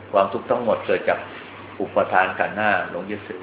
ความทุกข์ทั้งหมดเกิดจากอุปทานขันธ์ห้าหลงยึดถือ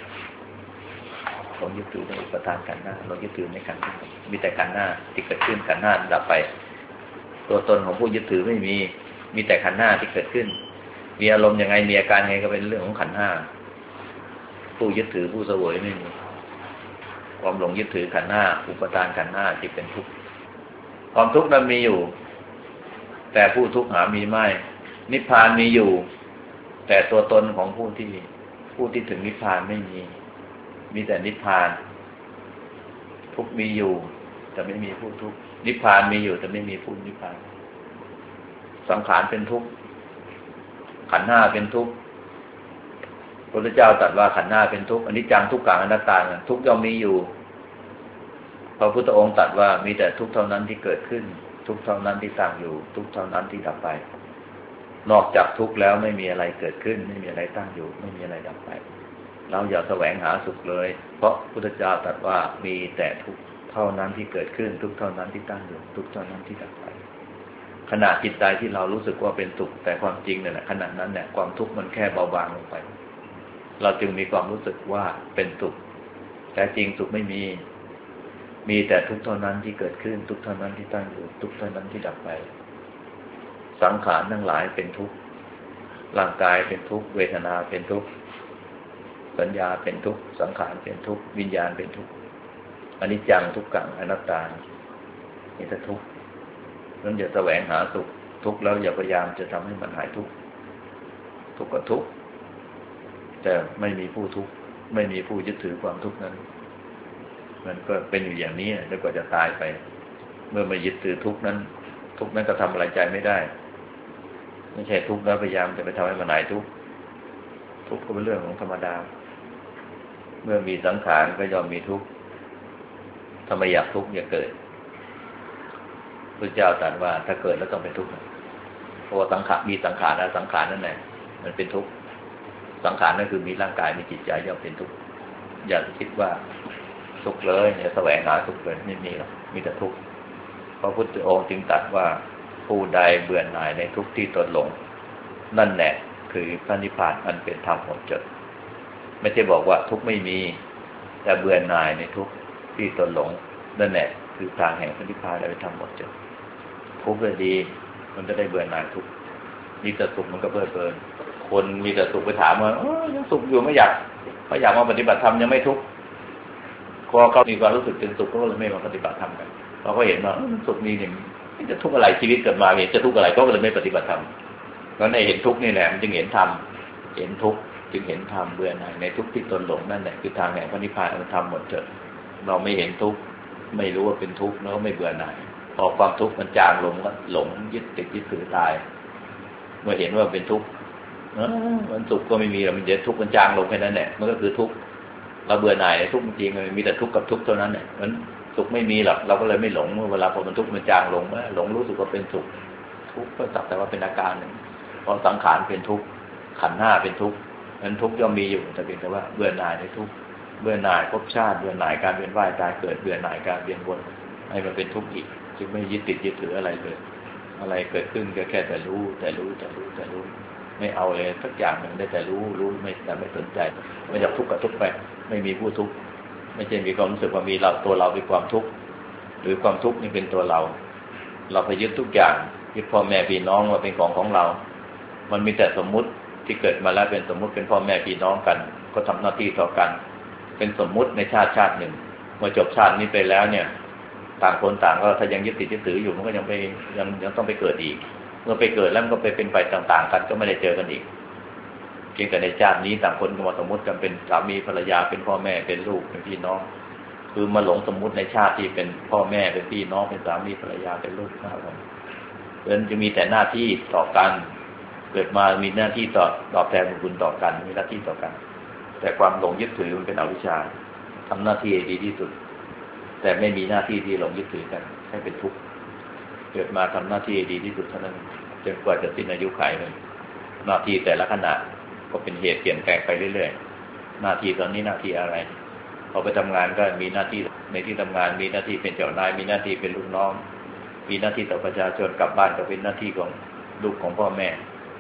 ในอุปทานขันธ์ห้าหลงยึดถือในขันธ์ห้ามีแต่ขันธ์ห้าที่เกิดขึ้นขันธ์ห้าดับไปตัวตนของผู้ยึดถือไม่มีแต่ขันธ์ห้าที่เกิดขึ้นมีอารมณ์ยังไงมีอาการยังไงก็เป็นเรื่องของขันธ์ห้าผู้ยึดถือผู้เสวยไม่มีความหลงยึดถือขันธ์ห้าอุปทานขันธ์ห้าที่เป็นทุกข์ความทุกข์นั้นมีอยู่แต่ผู้ทุกข์หามีไม่นิพพานมีอยู่แต่ตัวตนของผู้ที่ถึงนิพพานไม่มีแต่นิพพานทุกข์มีอยู่แต่ไม่มีผู้ทุกข์นิพพานมีอยู่แต่ไม่มีผู้นิพพานสังขารเป็นทุกข์ขันธ์ห้าเป็นทุกข์พระพุทธเจ้าตรัสว่าขันธ์ห้าเป็นทุกข์อนิจจังทุกขังอนัตตาทุกข์ย่อมมีอยู่พระพุทธองค์ตรัสว่ามีแต่ทุกข์เท่านั้นที่เกิดขึ้นทุกข์เท่านั้นที่ตั้งอยู่ทุกข์เท่านั้นที่ดับไปนอกจากทุกข์แล้วไม่มีอะไรเกิดขึ้นไม่มีอะไรตั้งอยู่ไม่มีอะไรดับไปเราอย่าแสวงหาสุขเลยเพราะพุทธเจ้าตรัสว่ามีแต่ทุกข์เท่านั้นที่เกิดขึ้นทุกข์เท่านั้นที่ตั้งอยู่ทุกข์เท่านั้นที่ดับไปขณะจิตใจที่เรารู้สึกว่าเป็นสุขแต่ความจริงเนี่ยขณะนั้นเนี่ยความทุกข์มันแค่เบาบางลงไปเราจึงมีความรู้สึกว่าเป็นสุขแต่จริงสุขไม่มีแต่ทุกข์เท่านั้นที่เกิดขึ้นทุกข์เท่านั้นที่ตั้งอยู่ทุกข์เท่านั้นที่ดับไปสังขารทั้งหลายเป็นทุกข์ร่างกายเป็นทุกข์เวทนาเป็นทุกข์สัญญาเป็นทุกข์สังขารเป็นทุกข์วิญญาณเป็นทุกข์อนิจจังทุกขังอนัตตานี่แต่ทุกข์นั้นอย่าแสวงหาสุขทุกข์แล้วอย่าพยายามจะทำให้มันหายทุกข์ทุกข์ก็ทุกข์แต่ไม่มีผู้ทุกข์ไม่มีผู้ยึดถือความทุกข์นั้นมันก็เป็นอยู่อย่างนี้จนกว่าจะตายไปเมื่อไม่ยึดถือทุกข์นั้นทุกข์นั้นก็ทำอะไรใจไม่ได้ไม่ใช่ทุกข์แล้วพยายามจะไปทำให้มันหายทุกข์ทุกข์ก็เป็นเรื่องของธรรมดาเมื่อมีสังขารก็ย่อมมีทุกข์ถ้าไม่อยากทุกข์อย่าเกิดพระเจ้าตรัสว่าถ้าเกิดแล้วต้องเป็นทุกข์เพราะว่าสังขารมีสังขารแล้วสังขารนั่นแหละมันเป็นทุกข์สังขารนั่นคือมีร่างกายมีจิตใจย่อมเป็นทุกข์อย่าคิดว่าสุขเลยอย่าแสวงหาสุขเลยไม่มีหรอกมีแต่ทุกข์พระพุทธองค์จึงตรัสว่าผู้ใดเบื่อหน่ายในทุกข์ที่ตนหลงนั่นแหละคือพระนิพพานอันเป็นธรรมหมดจดไม่ใช่บอกว่าทุกข์ไม่มีแต่เบื่อหน่ายในทุกข์ที่ตนหลงนั่นแหละคือทางแห่งพระนิพพานอันเป็นธรรมหมดจดทุกข์เลยดีมันจะได้เบื่อหน่ายทุกข์มีแต่สุขมันก็เพลิดเพลินคนมีแต่สุขไปถามว่ายังสุขอยู่ไม่อยากมาปฏิบัติธรรมยังไม่ทุกข์พอเขามีความรู้สึกเป็นสุขก็เลยไม่มาปฏิบัติธรรมกันเพราะเขาเห็นว่าสุขมีอย่างนี้จะทุกข์อะไรชีวิตเกิดมาเห็นจะทุกข์อะไรก็เลยไม่ปฏิบัติธรรมเพราะในเห็นทุกข์นี่แหละมันจึงเห็นธรรมเห็นทุกข์จึงเห็นธรรมเบื่อหน่ายในทุกข์ที่ตนหลงนั่นแหละคือทางแห่งพระนิพพานอันธรรมหมดจดเราไม่เห็นทุกข์ไม่รู้ว่าเป็นทุกข์แล้วก็ไม่เบื่อหน่ายพอความทุกข์มันจางลงก็หลงยึดติดยึดถือตายเมื่อเห็นว่าเป็นทุกข์มันสุขก็ไม่มีแล้วมันเดี๋ยวทุกข์มันจางลงแค่นั้นแหละมันก็คือทุกข์เราเบื่อหน่ายในทุกข์จริงๆมีแต่ทุกข์กับทุกข์เท่านั้นเนี่ยมันสุขไม่มีหรอกเราก็เลยไม่หลงเวลาพอมันทุกข์มันจางลงหลงรู้สึกว่าเป็นสุขทุกข์ก็สักแต่ว่าเป็นอาการหนึ่งเพราะสังขารเป็นทุกข์ขันธ์ห้าเป็นทุกข์นั้นทุกข์ย่อมมีอยู่แต่เพียงแต่ว่าเบื่อหน่ายในทุกข์เบื่อหน่ายภพชาติเบื่อหน่ายการเวียนว่ายตายเกิดเบื่อหน่ายการเวียนวนให้มันเป็นทุกข์อีกจึงไม่ยึดติดยึดถืออะไรเลยอะไรเกิดขึ้นก็แค่แต่รู้ไม่เอาเลยสักอย่างหนึ่งได้แต่รู้ไม่สนใจไม่อยากทุกข์กับทุกข์ไปไม่มีผู้ทุกข์ไม่ใช่มีความรู้สึกว่ามีเราตัวเราเป็นความทุกข์หรือความทุกข์นี่เป็นตัวเราไปยึดทุกอย่างยึดพ่อแม่พี่น้องว่าเป็นของเรามันมีแต่สมมุติที่เกิดมาแล้วเป็นสมมุติเป็นพ่อแม่พี่น้องกันก็ทำหน้าที่ต่อกันเป็นสมมุติในชาติหนึ่งเมื่อจบชาตินี้ไปแล้วเนี่ยต่างคนต่างก็ถ้ายังยึดติดยึดถืออยู่มันก็ยังต้องไปเกิดอีกเมื่อไปเกิดแล้วมันก็ไปเป็นไปต่างๆกันก็ไม่ได้เจอกันอีกเพียงแต่ในชาตินี้ต่างคนก็มาสมมุติกันเป็นสามีภรรยาเป็นพ่อแม่เป็นลูกเป็นพี่น้องคือมาหลงสมมุติในชาติที่เป็นพ่อแม่เป็นพี่น้องเป็นสามีภรรยาเป็นลูกนะครับเพราะฉะนั้นจะมีแต่หน้าที่ต่อกันเกิดมามีหน้าที่ตอบแทนบุญคุณต่อกันมีหน้าที่ต่อกันแต่ความหลงยึดถือมันเป็นอวิชชาทำหน้าที่ดีที่สุดแต่ไม่มีหน้าที่ที่หลงยึดถือกันให้เป็นทุกข์เกิดมาทำหน้าที่ดีที่สุดเท่านั้นจนกว่าจะสิ้นอายุขัยเลยหน้าที่แต่ละขณะก็เป็นเหตุเปลี่ยนแปลงไปเรื่อยๆหน้าที่ตอนนี้หน้าที่อะไรพอไปทำงานก็มีหน้าที่ในที่ทำงานมีหน้าที่เป็นเจ้านายมีหน้าที่เป็นลูกน้องมีหน้าที่ต่อประชาชนกลับบ้านก็เป็นหน้าที่ของลูกของพ่อแม่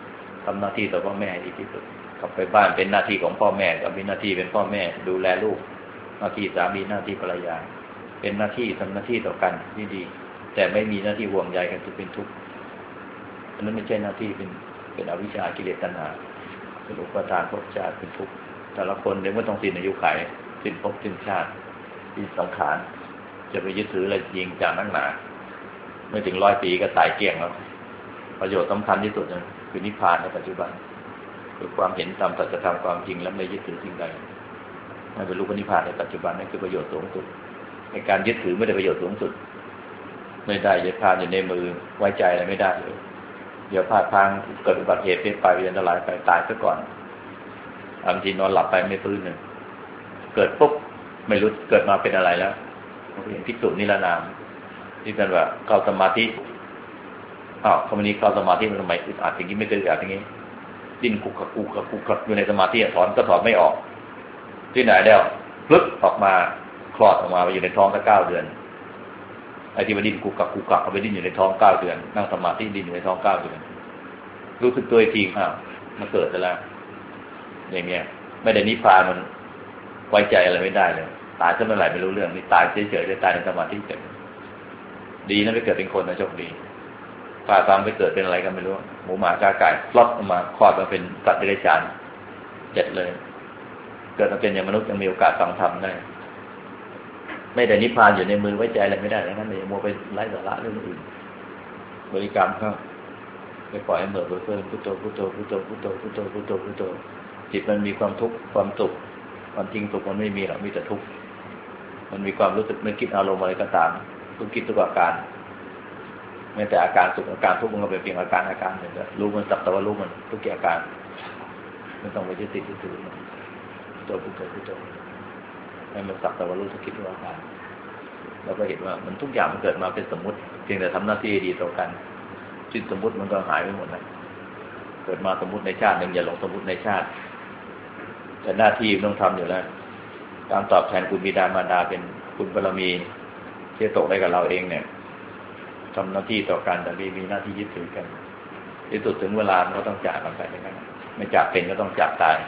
ทำหน้าที่ต่อพ่อแม่ดีที่สุดกลับไปบ้านเป็นหน้าที่ของพ่อแม่ก็มีหน้าที่เป็นพ่อแม่ดูแลลูกหน้าที่สามีหน้าที่ภรรยาเป็นหน้าที่ทำหน้าที่ต่อกันที่ดีแต่ไม่มีหน้าที่ห่วงใยกันจะเป็นทุกข์อันนั้นไม่ใช่หน้าที่เป็นอวิชชากิเลสตัณหาเป็นอุปทานภพชาติเป็นทุกข์แต่ละคนเดี๋ยวไม่ต้องสิ้นอายุขัยสิ้นภพสิ้นชาติสิ้นสังขารจะไปยึดถืออะไรยิงจากนักหนาไม่ถึง100 ปีก็ตายเกลี้ยงแล้วประโยชน์สำคัญที่สุดคือนิพพานในปัจจุบันคือความเห็นตามสัจธรรมความจริงและไม่ยึดถือสิ่งใดให้บรรลุนิพพานในปัจจุบันนั่นคือประโยชน์สูงสุดในการยึดถือไม่ได้ประโยชน์สูงสุดไม่ได้ยึดพานอยู่ในมือไว้ใจอะไรไม่ได้เลยเดี๋ยวพลาดพลั้งเกิดอุบัติเหตุเป็นไปอันตรายไปตายซะก่อนบางทีนอนหลับไปไม่ฟื้นเลยเกิดปุ๊บไม่รู้เกิดมาเป็นอะไรแล้วเห็นภิกษุนิรนามที่เป็นว่าเข้าสมาธิคำนี้เข้าสมาธิมันทำไมอึดอัดอย่างนี้ไม่เคยอึดอัดอย่างนี้ดิ้นกุกกักกุกกักกุกกักอยู่ในสมาธิถอนก็ถอนไม่ออกที่ไหนแล้วปึ๊บออกมาคลอดออกมาไปอยู่ในท้องตั้ง9 เดือนไอ้ที่มันดิ้นกุกกักกุกกักเอาไปดิ้นอยู่ในท้อง9 เดือนนั่งสมาธิดิ้นอยู่ในท้อง9 เดือนรู้สึกตัวทีมันเกิดแล้วอย่างเงี้ยไม่ได้นิพพานมันไว้ใจอะไรไม่ได้เลยตายซะเมื่อไหร่ไม่รู้เรื่องนี่ตายเฉยๆได้ตายในสมาธิเฉยดีนะไปเกิดเป็นคนนะโชคดีพาตามไปเกิดเป็นอะไรกันไม่รู้หมูหมากาไก่พลอดออกมาคลอดมาเป็นสัตว์เดรัจฉานเจ็ดเลยเกิดมาเป็นอย่างมนุษย์ยังมีโอกาสฟังธรรมได้ไม่ได้นิพพานอยู่ในมือไว้ใจอะไรไม่ได้แล้วนั่นเลยมัวไปไร้สาระเรื่องอื่นบริกรรมเข้าไปปล่อยให้เหม่อเพิ่มพุทโธพุทโธพุทโธพุทโธพุทโธพุทโธพุทโธจิตมันมีความทุกข์ความสุขความจริงสุขมันไม่มีหรอกมีแต่ทุกข์มันมีความรู้สึกนึกคิดอารมณ์อะไรก็ตามทุกคิดทุกอาการแม้แต่อาการสุขอาการทุกข์มันก็เป็นเพียงอาการหนึ่งรู้มันสักแต่ว่ารู้มันทุกอาการไม่ต้องไปยึดติดยึดถือตัวพุทโธพุทโธให้มันสักแต่ว่ารู้ทุกคิดทุกอาการเราก็เห็นว่ามันทุกอย่างมันเกิดมาเป็นสมมุติเพียงแต่ทำหน้าที่ดีต่อกันจิตสมมุติมันก็หายไปหมดแล้วเกิดมาสมมุติในชาติหนึ่งอย่าหลงสมมุติในชาติแต่หน้าที่ต้องทำอยู่แล้วการตอบแทนคุณบิดามารดาเป็นคุณบารมีที่ตกได้กับเราเองเนี่ยทำหน้าที่ต่อกันแต่มีหน้าที่ยึดถือกันที่สุดถึงเวลาก็ต้องจากกันไปนะครับไม่จากเป็นก็ต้องจากตาย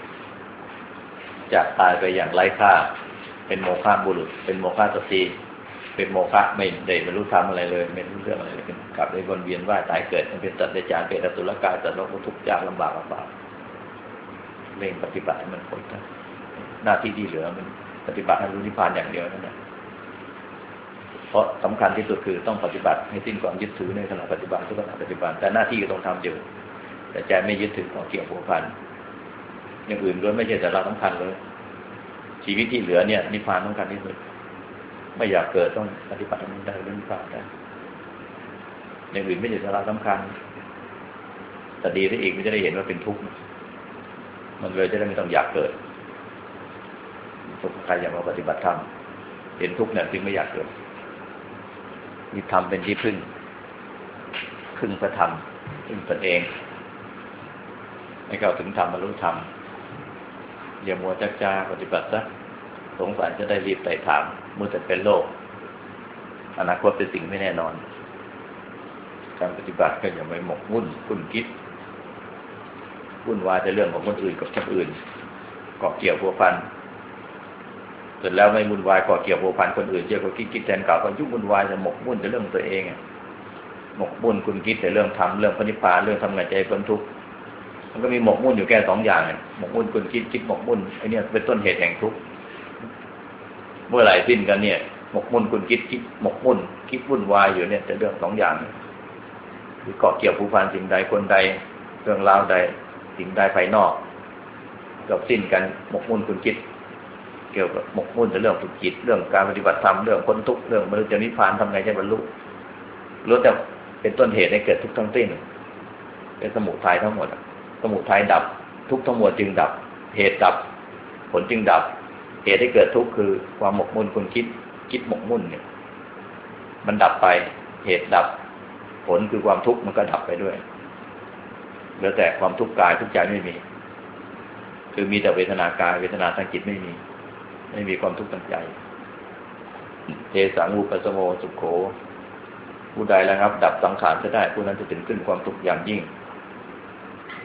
จากตายไปอย่างไร้ค่าเป็นโมฆะบุรุษเป็นโมฆะสตรีเป็นโมฆะไม่ได้บรรลุธรรมอะไรเลยไม่รู้เรื่องอะไรเลยกลับไปวนเวียนว่ายตายเกิดเป็นสัตว์เดรัจฉานเป็นอสุรกายสัตว์โลกทุกข์ยากลำบากเร่งปฏิบัติให้มันพ้นหน้าที่ที่เหลือมันปฏิบัติให้รู้นิพพานอย่างเดียวนั่นแหละเพราะสำคัญที่สุดคือต้องปฏิบัติให้สิ้นความยึดถือในขณะปฏิบัติทุกขณะปฏิบัติแต่หน้าที่ก็ต้องทำอยู่แต่ใจไม่ยึดถือของเกี่ยวผัวพันอย่างอื่นก็ไม่ใช่แต่เราสำคัญเลยชีวิตที่เหลือเนี่ยนิพพานสำคัญที่สุดไม่อยากเกิดต้องปฏิบัติมันได้เรื่องนิพพานได้อย่างอื่นไม่ใช่แต่เราสำคัญแต่ดีที่อีกไม่จะได้เห็นว่าเป็นทุกข์มันเลยจะได้ไม่ต้องอยากเกิดทุกใครอยากมาปฏิบัติธรรมเห็นทุกข์เนี่ยจึงไม่อยากเกิดมีธรรมเป็นที่พึ่งพระธรรมพึ่งตนเองให้เข้าถึงธรรมบรรลุธรรมอย่ามัวจักจ้าปฏิบัติซะสงสัยจะได้รีบไต่ถามมัวแต่เป็นโลกอนาคตเป็นสิ่งไม่แน่นอนการปฏิบัติก็อย่าไปหมกมุ่นคุ้นคิดวุ่นวายในเรื่องของคนอื่นกับคนอื่นเกาะเกี่ยวพัวพันเสร็จแล้วไม่วุ่นวายเกาะเกี่ยวพัวพันคนอื่นเยอะกว่าคิดแทนเก่าก็ยุ่งวุ่นวายจะหมกมุ่นในเรื่องตัวเองหมกมุ่นคุณคิดแต่เรื่องธรรมเรื่องพระนิพพานเรื่องทำไงใจพ้นทุกข์มันก็มีหมกมุ่นอยู่แค่2 อย่างหมกมุ่นคุณคิดหมกมุ่นไอ้นี่เป็นต้นเหตุแห่งทุกข์เมื่อไหร่สิ้นกันเนี่ยหมกมุ่นคุณคิดหมกมุ่นคิดวุ่นวายอยู่เนี่ยแต่เรื่อง2 อย่างคือเกาะเกี่ยวผูกพันสิ่งใดคนใดเรื่องราวใดสิ่งใดภายนอกจบสิ้นกันหมกมุ่นคุณคิดเกี่ยวกับหมกมุ่นแต่เรื่องฝึกจิตเรื่องการปฏิบัติธรรมเรื่องพ้นทุกข์เรื่องมรรคนิพพานทำไงจะบรรลุล้วนแต่เป็นต้นเหตุให้เกิดทุกข์ทั้งสิ้นเป็นสมุทัยทั้งหมดสมุทัยดับทุกข์ทั้งหมดจึงดับเหตุดับผลจึงดับเหตุให้เกิดทุกข์คือความหมกมุ่นคุณคิดหมกมุ่นเนี่ยมันดับไปเหตุดับผลคือความทุกข์มันก็ดับไปด้วยเหลือแต่ความทุกข์กายทุกข์ใจไม่มีคือมีแต่เวทนากายเวทนาทางจิตไม่มีความทุกข์ทางใจเทสังอุปสโมสุขโขผู้ใดแล้วครับดับสังขารจะได้ผู้นั้นจะถึงขึ้นความทุกข์อย่างยิ่ง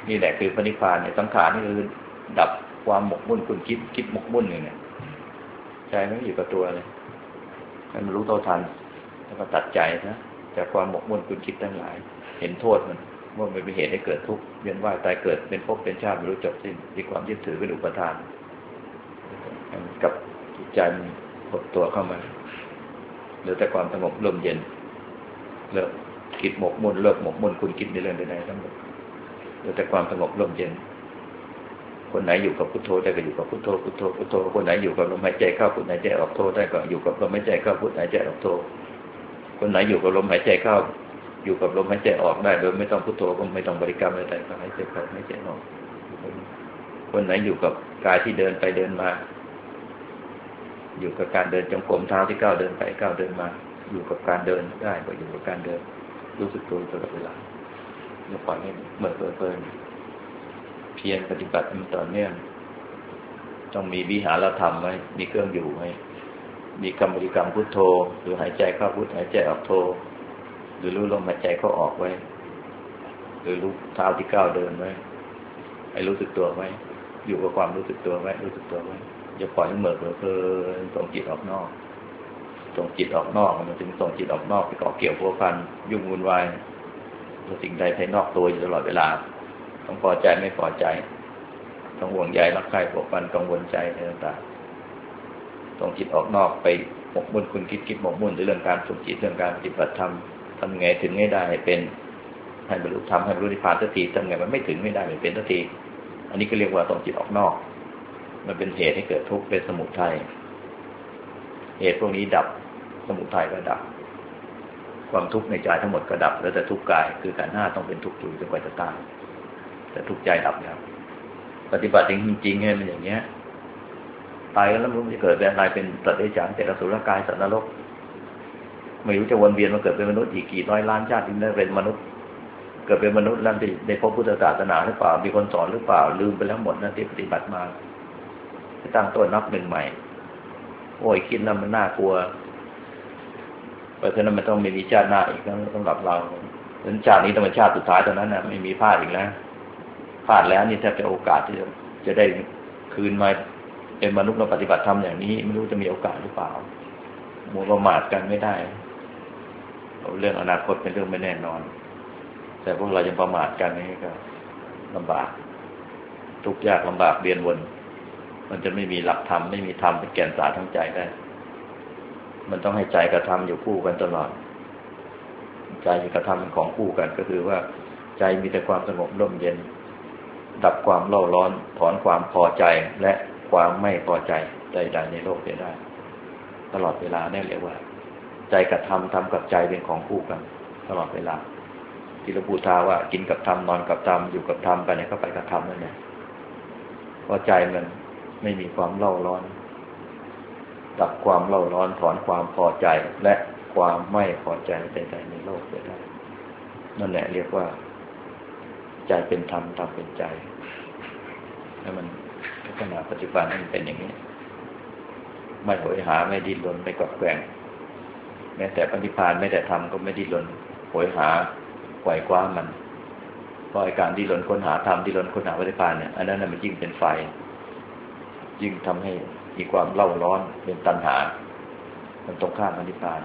นี่แหละคือพระนิพพานเนี่ยสังขารนี่คือดับความหมกมุ่นคุณคิดหมกมุ่นเนี่ยใจมันอยู่กับตัวเลยให้มันรู้เท่าทันแล้วก็ตัดใจนะจากความหมกมุ่นคุณคิดทั้งหลายเห็นโทษมันว่ามันเป็นเหตุให้เกิดทุกข์เวียนว่ายตายเกิดเป็นภพเป็นชาติไม่รู้จบสิ้นมีความยึดถือเป็นอุปทานกับจิตใจมันหดตัวเข้ามาเหลือแต่ความสงบลมเย็นเลิกคิดหมกมุ่นเลิกหมกมุ่นคุณคิดในเรื่องใดๆทั้งหมดเหลือแต่ความสงบลมเย็นคนไหนอยู่กับพุทโธได้ก็อยู่กับพุทโธพุทโธพุทโธคนไหนอยู่กับลมหายใจเข้าพุทหายใจออกโธได้ก็อยู่กับลมหายใจเข้าพุทหายใจออกโธคนไหนอยู่กับลมหายใจเข้าอยู่กับลมหายใจออกได้โดยไม่ต้องพุทโธก็ไม่ต้องบริกรรมอะไรก็หายใจเข้าหายใจออกคนไหนอยู่กับกายที่เดินไปเดินมาอยู่กับการเดินจงกรมเท้าที่ก้าวเดินไปก้าวเดินมาอยู่กับการเดินได้ก็อยู่กับการเดินรู้สึกตัวตลอดเวลาอย่าปล่อยให้เมื่อเพลินเพียรปฏิบัติมันต่อเนื่องต้องมีวิหารธรรมไว้มีเครื่องอยู่ไว้มีกรรมบริกรรมพุทโธหรือหายใจเข้าพุทหายใจออกโธหรือรู้ลมหายใจเข้าออกไว้หรือรู้เท้าที่ก้าวเดินไว้ให้รู้สึกตัวไว้อยู่กับความรู้สึกตัวไว้รู้สึกตัวไว้อย่าปล่อยให้เหม่อเพลินส่งจิตออกนอกส่งจิตออกนอกมันถึงส่งจิตออกนอกไปเกาะเกี่ยวพัวพันยุ่งวุ่นวายกับสิ่งใดภายนอกตัวอยู่ตลอดเวลาต้องพอใจไม่พอใจต้องห่วงใยรักใคร่ผูกพันกังวลใจอะไรต่างๆส่งจิตออกนอกไปหมกมุ่นคุณคิดหมกมุ่นในเรื่องการฝึกจิตเรื่องการปฏิบัติธรรมทำไงถึงไม่ได้ให้เป็นให้บรรลุธรรมให้บรรลุนิพพานสักทีทำไงมันไม่ถึงไม่ได้ไม่เป็นสักทีอันนี้ก็เรียกว่าส่งจิตออกนอกมันเป็นเหตุให้เกิดทุกข์เป็นสมุทัยเหตุพวกนี้ดับสมุทัยก็ดับความทุกข์ในใจทั้งหมดก็ดับแล้วแต่ทุกข์กายคือขันธ์ห้าต้องเป็นทุกข์อยู่จนกว่าจะตายแต่ทุกข์ใจดับแล้วปฏิบัติจริงๆให้มันอย่างเงี้ยตายแล้วมันจะเกิดเป็นอะไรเป็นสัตว์เดรัจฉานเปรตอสุรกายสัตว์นรกไม่รู้จะวนเวียนมาเกิดเป็นมนุษย์อีกกี่ร้อยล้านชาติถึงได้เป็นมนุษย์เกิดเป็นมนุษย์แล้วในพบพุทธศาสนาหรือเปล่ามีคนสอนหรือเปล่าลืมไปแล้วหมดนะที่ปฏิบัติมาตั้งต้นนับหนึ่งใหม่โอ้ยคิดแล้วมันน่ากลัวเพราะฉะนั้นมันต้องมีชาติหน้าอีกสำหรับเราฉะนั้นชาตินี้ต้องเป็นชาติสุดท้ายเท่านั้นนะไม่มีพลาดอีกแล้วพลาดแล้วนี่แทบจะโอกาสที่จะได้คืนมาเป็นมนุษย์เราปฏิบัติธรรมอย่างนี้ไม่รู้จะมีโอกาสหรือเปล่ามัวประมาทกันไม่ได้เรื่องอนาคตเป็นเรื่องไม่แน่นอนแต่พวกเรายังประมาทกันนี่ก็ลำบากทุกข์ยากลำบากเวียนวนมันจะไม่มีหลักธรรมไม่มีธรรมเป็นแก่นสารทั้งใจได้มันต้องให้ใจกับธรรมอยู่คู่กันตลอดใจกับธรรมเป็นของคู่กันก็คือว่าใจมีแต่ความสงบร่มเย็นดับความเล่าร้อนถอนความพอใจและความไม่พอใจใดๆในโลกได้ตลอดเวลาได้เรียกว่าใจกับธรรมธรรมกับใจเป็นของคู่กันตลอดเวลาที่หลวงปู่ทาว่ากินกับธรรมนอนกับธรรมอยู่กับธรรมไปไหนก็ไปกับธรรมนั่นแหละเพราะใจมันไม่มีความเล่าร้อนดับความเล่าร้อนถอนความพอใจและความไม่พอใจใดๆในโลกได้นั่นแหละเรียกว่าใจเป็นธรรมธรรมเป็นใจแล้วมันขณะปัจจุบันมันเป็นอย่างนี้ไม่โหยหาไม่ดิ้นรนไม่กวักแกว่งแม้แต่ปฏิภาณไม่แต่ธรรมก็ไม่ดิ้นรนโหยหาไขว่คว้ามันเพราะการดิ้นรนค้นหาธรรมดิ้นรนค้นหาปฏิภาณเนี่ยอันนั้นมันยิ่งเป็นไฟยิ่งทำให้มีความเล่าร้อนเป็นตัณหามันตรงข้ามปฏิภาณ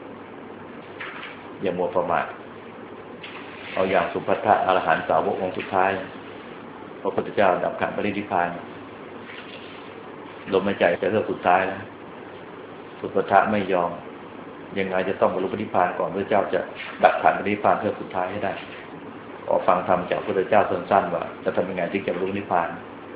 อย่ามัวประมาทเอาอย่างสุภัททะอรหันต์สาวกองค์สุดท้ายพระพุทธเจ้าดับขันธ์ปรินิพพานลมหายใจจะเลือกสุดท้ายแล้วสุภัททะไม่ยอมยังไงจะต้องบรรลุปรินิพพานก่อนพระเจ้าจะดับขันธ์ปรินิพพานเพื่อสุดท้ายให้ได้ขอฟังธรรมจากพระพุทธเจ้าสั้นๆว่าจะทำยังไงถึงจะบรรลุนิพพาน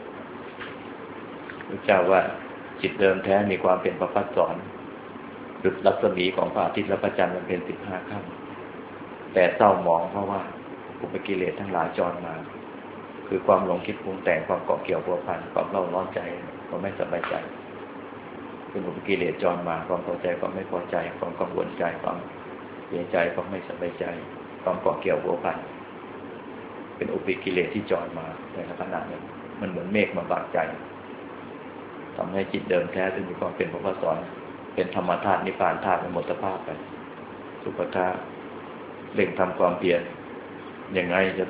พระเจ้าว่าจิตเดิมแท้มีความเป็นประภัสสรดุจรัศมีของพระอาทิตย์และพระจันทร์มันเป็น15 ค่ำแต่เศร้าหมองเพราะว่าอุปกิเลสทั้งหลายจรมาคือความหลงคิดปรุงแต่งความเกาะเกี่ยวพัวพันความเล่าร้อนใจความไม่สบายใจเป็นอุปกิเลสจรมาความพอใจความไม่พอใจความกังวลใจความเสียใจความไม่สบายใจความเกาะเกี่ยวพัวพันเป็นอุปกิเลสที่จรมาในขณะนั้นมันเหมือนเมฆมาบังใจทำให้จิตเดิมแท้ซึ่งมีความเป็นพระสอนเป็นธรรมธาตุนิพพานธาตุหมดสภาพไปสุภัททะเร่งทำความเพียรยังไงจะต้อง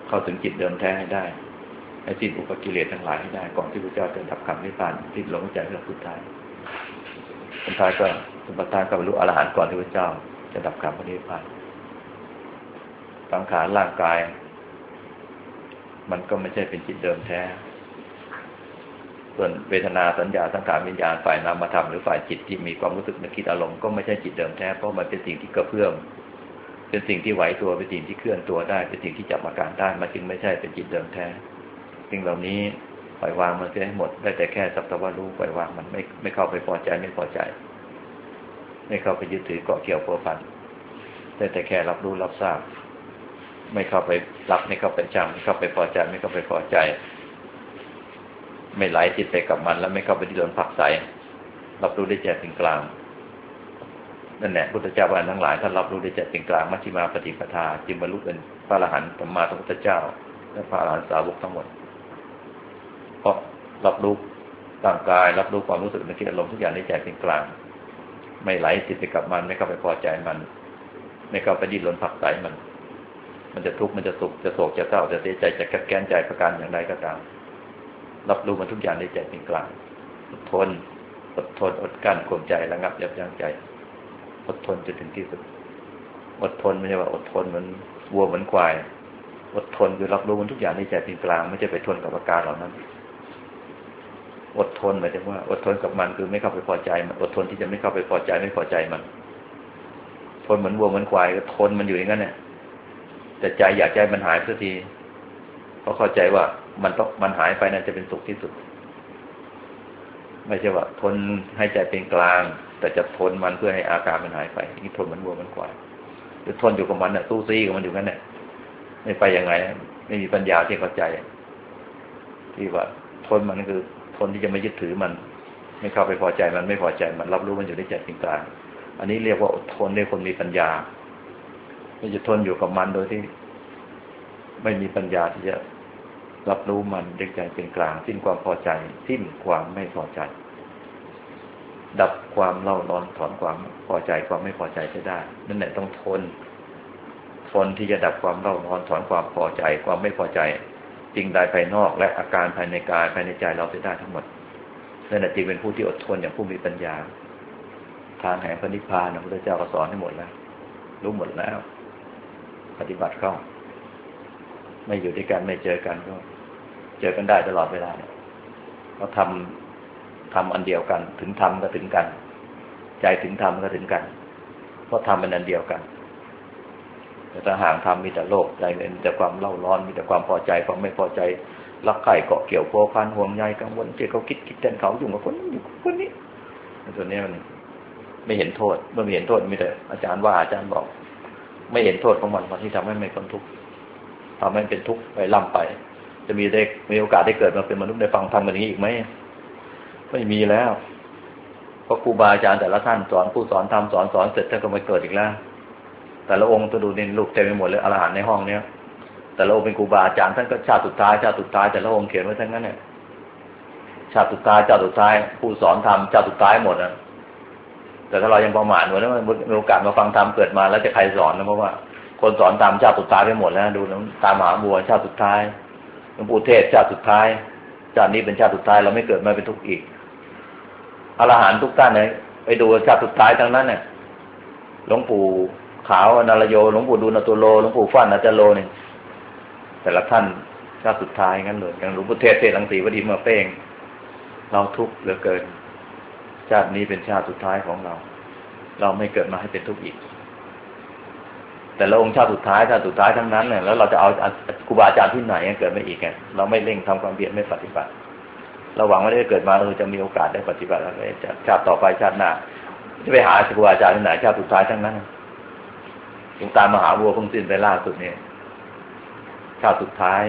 เข้าถึงจิตเดิมแท้ให้ได้ให้สิ้นอุปกิเลสทั้งหลายให้ได้ก่อนที่พระเจ้าจะดับขันธ์นิพพานสิ้นลมหายใจเรื่องสุดท้ายสุดท้ายก็สุปทานก็บรรลุอรหันต์ก่อนที่พระเจ้าจะดับขันธ์นิพพานสังขารร่างกายมันก็ไม่ใช่เป็นจิตเดิมแท้ส่วนเวทนาสัญญาสังขารวิญญาณฝ่ายนามธรรมหรือฝ่ายจิตที่มีความรู้สึกนึกคิดอารมณ์ก็ไม่ใช่จิตเดิมแท้เพราะมันเป็นสิ่งที่กระเพื่อมเป็นสิ่งที่ไหวตัวเป็นสิ่งที่เคลื่อนตัวได้เป็นสิ่งที่จับอาการได้มันจึงไม่ใช่เป็นจิตเดิมแท้สิ่งเหล่านี้ปล่อยวางมันเสียให้หมดได้แต่แค่สักแต่ว่ารู้ปล่อยวางมันไม่เข้าไปพอใจไม่พอใจไม่เข้าไปยึดถือเกาะเกี่ยวพัวพันได้แต่แค่รับรู้รับทราบไม่เข้าไปรับไม่เข้าไปจำไม่เข้าไปพอใจไม่เข้าไปพอใจไม่ไหลจิตไปกับมันแล้วไม่เข้าไปที่โดนผักใสรับรู้ได้แจ่มกลางนั่นแหละพุทธเจ้าว่าทั้งหลายท่านรับรู้ได้แจ่มกลางมัชฌิมาปฏิปทาจึงบรรลุเป็นพระอรหันต์สัมมาสัมพุทธเจ้าและพระอรหันต์สาวกทั้งหมดเพราะรับรู้ร่างกายรับรู้ความรู้สึกนึกคิดอารมณ์ทุกอย่างได้แจ่มกลางไม่ไหลจิตไปกับมันไม่เข้าไปพอใจมันไม่เข้าไปดิ้นรนผักใสมันจะทุกข์มันจะสุขจะโศกจะเศร้าจะเสียใจจะแค้นใจประการอย่างใดก็ตามรับรู้มันทุกอย่างได้แจ่มกลางอดทนอดกั้นข่มใจระงับยับยั้งใจอดทนจนถึงที่สุดอดทนไม่ใช่ว่าอดทนเหมือนวัวเหมือนควายอดทนคือรับรู้มันทุกอย่างได้แจ่มกลางไม่ใช่ไปทนกับอาการเหล่านั้นอดทนหมายถึงว่าอดทนกับมันคือไม่เข้าไปพอใจมันอดทนที่จะไม่เข้าไปพอใจไม่พอใจมันทนเหมือนวัวเหมือนควายก็ทนมันอยู่อย่างนั้นเนี่ยแต่ใจอยากใจมันหายสักทีเพราะเข้าใจว่ามันหายไปนั่นจะเป็นสุขที่สุดไม่ใช่ว่าทนให้ใจเป็นกลางแต่จะทนมันเพื่อให้อาการมันหายไปนี่ทนเหมือนวัวเหมือนควายหรือทนอยู่กับมันน่ะสู้ซี่กับมันอยู่งั้นเนี่ยไม่ไปยังไงไม่มีปัญญาที่เข้าใจที่ว่าทนมันคือทนที่จะไม่ยึดถือมันไม่เข้าไปพอใจมันไม่พอใจมันรับรู้มันอยู่ในใจเป็นกลางอันนี้เรียกว่าอดทนในคนมีปัญญาไม่จะทนอยู่กับมันโดยที่ไม่มีปัญญาที่จะรับรู้มันด้วยใจเป็นกลางสิ้นความพอใจสิ้นความไม่พอใจดับความเล่าร้อนถอนความพอใจความไม่พอใจได้นั่นแหละต้องทนที่จะดับความเล่าร้อนถอนความพอใจความไม่พอใจสิ่งใดภายนอกและอาการภายในกายภายในใจเราได้ทั้งหมดนั่นแหละจึงเป็นผู้ที่อดทนอย่างผู้มีปัญญาทางแห่งพระนิพพานพระพุทธเจ้าก็สอนให้หมดแล้วรู้หมดแล้วปฏิบัติเข้าไม่อยู่ด้วยกันไม่เจอกันก็เจอกันได้ตลอดเวลาเราทำอันเดียวกันถึงธรรมก็ถึงกันใจถึงธรรมก็ถึงกันเพราะธรรมเป็นอันเดียวกันแต่ถ้าห่างธรรมมีแต่โลภใจมีแต่ความเล่าร้อนมีแต่ความพอใจความไม่พอใจรักใคร่เกาะเกี่ยวพัวพันห่วงใยกังวลเจ็บเขาคิดแทนเขายุ่งกับคนนี้อยู่คนนี้ตัวนี้มันไม่เห็นโทษเมื่อไม่เห็นโทษมีแต่อาจารย์ว่าอาจารย์บอกไม่เห็นโทษของมันที่ทำให้ไม่พ้นทุกข์ทำให้เป็นทุกข์ไปล่ำไปจะมีโอกาสได้เกิดมาเป็นมนุษย์ได้ฟังธรรมแบบนี้อีกไหมไม่มีแล้วเพราะครูบาอาจารย์แต่ละท่านสอนผู้สอนธรรมสอนเสร็จท่านก็ไม่เกิดอีกแล้วแต่ละองค์ตัวดูนี่ลูกเต็มไปหมดเลยอรหันต์ในห้องเนี้ยแต่ละองค์เป็นครูบาอาจารย์ท่านก็ชาติสุดท้ายแต่ละองค์เขียนไว้ทั้งนั้นเนี่ยชาติสุดท้ายผู้สอนธรรมชาติสุดท้ายหมดนะแต่ถ้าเรายังประมาทไว้แล้วมีโอกาสมาฟังธรรมเกิดมาแล้วจะใครสอนนะเพราะว่าคนสอนตามชาติสุดท้ายไปหมดแล้วดูน้ำตามหาบัวชาติสุดท้ายหลวงปู่เทศชาติสุดท้ายชาตินี้เป็นชาติสุดท้ายเราไม่เกิดมาเป็นทุกข์อีกอรหันต์ทุกท่านเลยไปดูชาติสุดท้ายทั้งนั้นเนี่ยหลวงปู่ขาวอนารโยหลวงปู่ดูลตุโลหลวงปู่ฟั่นอาจารย์โลเนี่ยแต่ละท่านชาติสุดท้ายงั้นเลยอย่างหลวงปู่เทศรังสีวดีมาเป้งเราทุกข์เหลือเกินชาตินี้เป็นชาติสุดท้ายของเราไม่เกิดมาให้เป็นทุกข์อีกแต่ละองค์ชาติสุดท้ายทั้งนั้นเนี่ยแล้วเราจะเอาครูบาอาจารย์ที่ไหนเกิดไม่อีกไงเราไม่เร่งทำความเพียรไม่ปฏิบัติเราหวังว่าได้เกิดมาจะมีโอกาสได้ปฏิบัติอะไรชาติต่อไปชาติหน้าจะไปหาครูบาอาจารย์ที่ไหนชาติสุดท้ายทั้งนั้นหลวงตามหาบัวเพิ่งสิ้นไปล่าสุดเนี่ยชาติสุดท้าย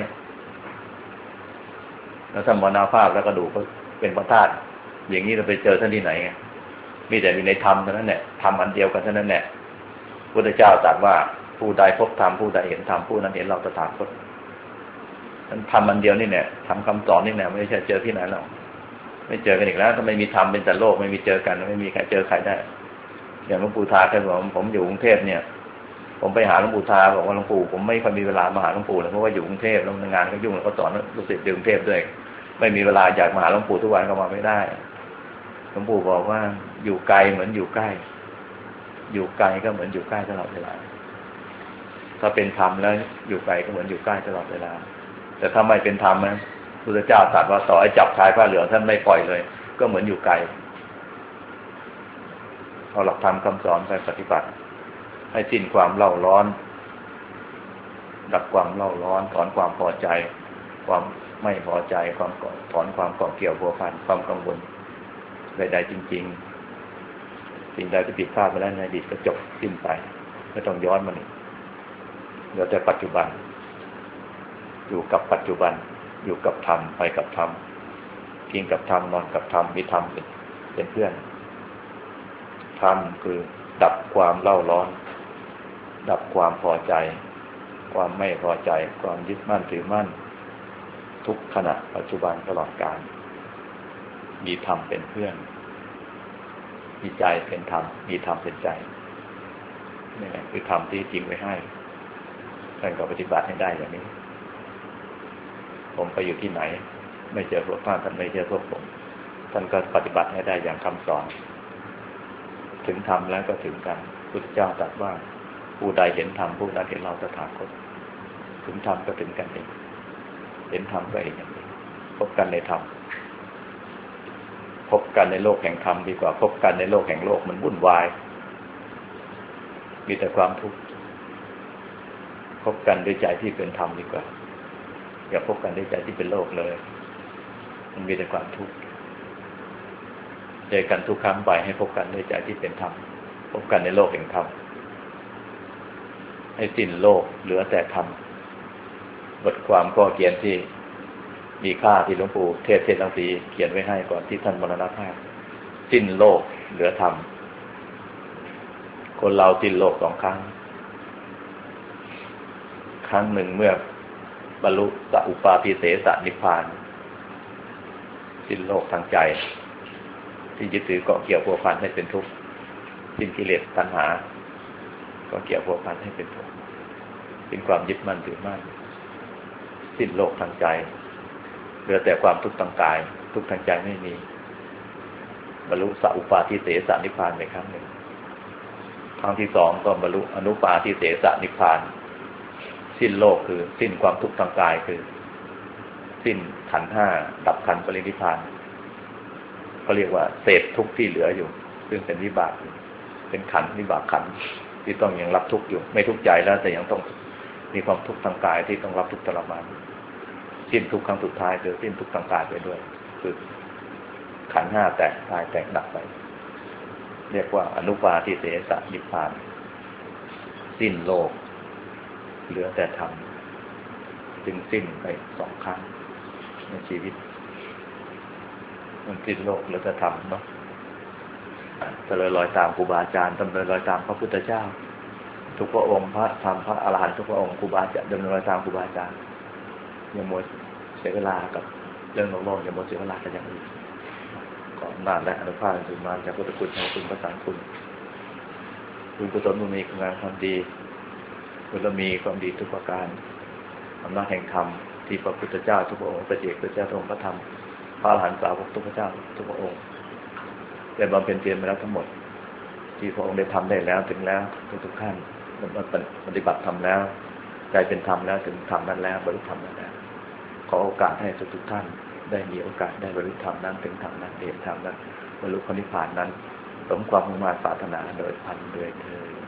แล้วท่านมรณภาพแล้วก็ดูก็เป็นพระธาตุอย่างนี้เราไปเจอท่านที่ไหนมีแต่มีในธรรมเท่านั้นแหละธรรมอันเดียวกันเท่านั้นแหละพุทธเจ้าตรัสว่าผู้ใดพบธรรมผู้ใดเห็นธรรมผู้นั้นเห็นเราตถาคตนั้นธรรมอันเดียวนี่เนี่ยทำคำสอนนี่เนี่ยไม่ใช่เจอที่ไหนหรอกไม่เจอกันอีกแล้วถ้าไม่มีธรรมเป็นแต่โลกไม่มีเจอกันไม่มีใครเจอใครได้อย่างหลวงปู่ทาเคยบอกผมอยู่กรุงเทพเนี่ยผมไปหาหลวงปู่ทาบอกว่าหลวงปู่ผมไม่ค่อยมีเวลามาหาหลวงปู่เลยเพราะว่าอยู่กรุงเทพแล้วงานก็ยุ่งแล้วก็สอนลูกศิษย์อยู่กรุงเทพด้วยไม่มีเวลาอยากมาหาหลวงปู่ทุกวันก็มาไม่ได้หลวงปู่บอกว่าอยู่ไกลเหมือนอยู่ใกล้อยู่ไกลก็เหมือนอยู่ใกล้ตลอดเวลาถ้าเป็นธรรมแล้วอยู่ไกลก็เหมือนอยู่ใกล้ตลอดเวลาแต่ถ้าไม่เป็นธรรมนะพระพุทธเจ้าตรัสว่าต่อให้จับชายผ้าเหลืองท่านไม่ปล่อยเลยก็เหมือนอยู่ไกลเอาหลักธรรมคำสอนไปปฏิบัติให้สิ้นความเล่าร้อนดับความเล่าร้อนถอนความพอใจความไม่พอใจความถอนความเกาะเกี่ยวพัวพันความกังวลใดๆจริงๆสิ่งใดที่ผิดพลาดไปแล้วในอดีตก็จบสิ้นไปไม่ต้องย้อนมันอีกเหลือแต่ปัจจุบันอยู่กับปัจจุบันอยู่กับธรรมไปกับธรรมกินกับธรรมนอนกับธรรมมีธรรมเป็นเพื่อนธรรมคือดับความเล่าร้อนดับความพอใจความไม่พอใจความยึดมั่นถือมั่นทุกขณะปัจจุบันตลอดกาลมีธรรมเป็นเพื่อนมีใจเป็นธรรมมีธรรมเป็นใจนี่แหละคือธรรมที่จริงไว้ให้ท่านก็ปฏิบัติให้ได้อย่างนี้ผมไปอยู่ที่ไหนไม่เจอพวกท่านไม่เจอพวกผมท่านก็ปฏิบัติให้ได้อย่างคำสอนถึงธรรมแล้วก็ถึงกันพุทธเจ้าตรัสว่าผู้ใดเห็นธรรมผู้นั้นเห็นเราตถาคตถึงธรรมก็ถึงกันเองเห็นธรรมก็เห็นอย่างนี้พบกันในธรรมพบกันในโลกแห่งธรรมดีกว่าพบกันในโลกแห่งโลกมันวุ่นวายมีแต่ความทุกข์พบกันด้วยใจที่เป็นธรรมดีกว่าอย่าพบกันด้วยใจที่เป็นโลกเลยมันมีแต่ความทุกข์เจอกันทุกครั้งไปให้พบกันด้วยใจที่เป็นธรรมพบกันในโลกแห่งธรรมให้สิ้นโลกเหลือแต่ธรรมบทความข้อเขียนที่มีค่าที่หลวงปู่เทศรังสีเขียนไว้ให้ก่อนที่ท่านมรณภาพสิ้นโลกเหลือธรรมคนเราสิ้นโลก2 ครั้งครั้งหนึ่งเมื่อบรรลุสัพพุปาทิเสสนิพพานสิ้นโลกทางใจที่ยึดถือเกาะเกี่ยวพัวพันให้เป็นทุกข์สิ้นกิเลสตัณหาเกาะเกี่ยวพัวพันให้เป็นทุกข์เป็นความยึดมั่นถือมั่นสิ้นโลกทางใจเหลือแต่ความทุกข์ทางกายทุกข์ทางใจไม่มีบรรลุสัพพุปาทิเสสนิพพานในครั้งหนึ่งครั้งที่2ก็บรรลุอนุปาทิเสสนิพพานสิ้นโลกคือสิ้นความทุกข์ทางกายคือสิ้นขันธ์5ดับขันธ์ปรินิพพานเขาเรียกว่าเศษทุกข์ที่เหลืออยู่ซึ่งเป็นวิบากเป็นขันธ์วิบากขันธ์ที่ต้องยังรับทุกข์อยู่ไม่ทุกข์ใจแล้วแต่ยังต้องมีความทุกข์ทางกายที่ต้องรับทุกข์ทรมานสิ้นทุกข์ครั้งสุดท้ายคือสิ้นทุกข์ทางกายไปด้วยคือขันธ์5แตกตายแตกดับไปเรียกว่าอนุปาทิเสสนิพพานสิ้นโลกเหลือแต่ธรรมจึงสิ้นไป2 ครั้งในชีวิตมันสิ้นโลกเหลือแต่ธรรมเนาะจะเลยลอยตามครูบาอาจารย์ดำเนินรอยตามพระพุทธเจ้าทุกพระองค์พระธรรมพระอรหันต์ทุกพระองค์ครูบาอาจารย์ดำเนินรอยตามครูบาอาจารย์อย่ามัวเสียเวลากับเรื่องโลกอย่ามัวเสียเวลากับอย่างอื่นขออำนาจและอนุภาพถึงมาจากพุทธคุณของคุณพระสังฆคุณคุณกุศลบุญมีคุณงามความดีคุณมีความดีทุกประการอำนาจแห่งธรรมที่พระพุทธเจ้าทุกพระองค์พระเจ้าพระเจ้าทรงพระธรรมพระอรหันต์สาวกทุกพระเจ้าทุกพระองค์ได้บำเพ็ญเพียรมาแล้วทั้งหมดที่พระองค์ได้ทำได้แล้วถึงแล้วทุกขั้นมาปฏิบัติธรรมแล้วใจเป็นธรรมแล้วถึงธรรมนั้นแล้วบรรลุธรรมนั้นแล้วขอโอกาสให้ทุกท่านได้มีโอกาสได้บรรลุธรรมนั้นถึงธรรมนั้นเห็นธรรมนั้นบรรลุพระนิพพานนั้นสมความมุ่งมั่นปรารถนาโดยพันโดยเธอ